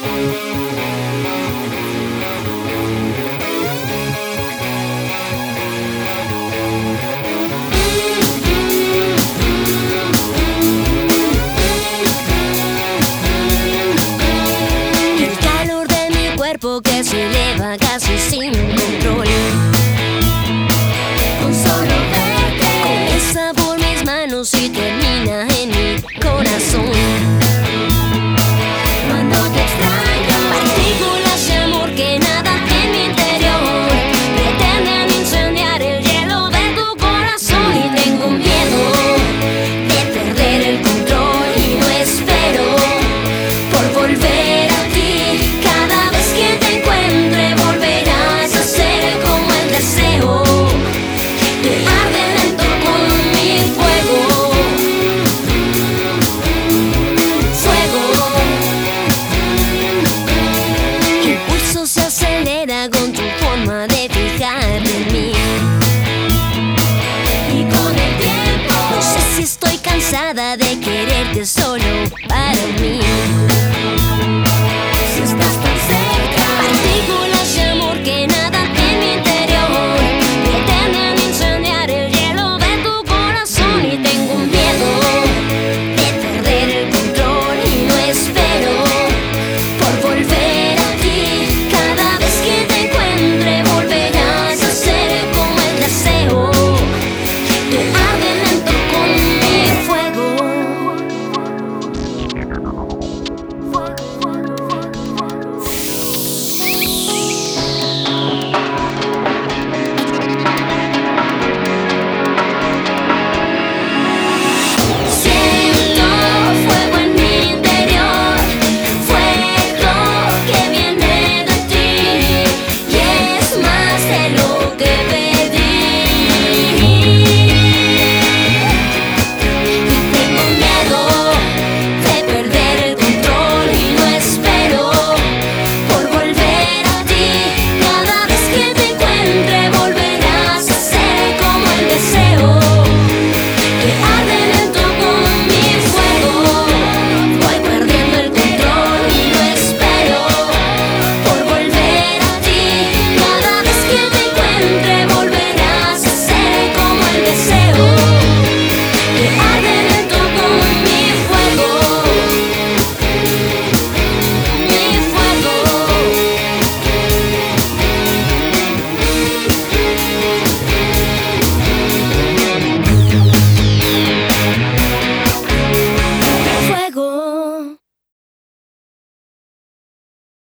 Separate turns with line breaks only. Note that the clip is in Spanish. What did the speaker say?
Que se eleva casi sin control. Con solo verte comienza por mis manos y termina en mi corazón. Cuando te extraño, partículas de amor que nadan en mi interior pretenden incendiar el hielo de tu corazón. Y tengo miedo de perder el control y no espero por volver a ti. Cada vez que te encuentre volverás a ser como el deseo que arde dentro con mi fuego. Fuego. El pulso se acelera con tu forma de fijarte en mí. Y con el tiempo no sé si estoy cansada de quererte solo para mí.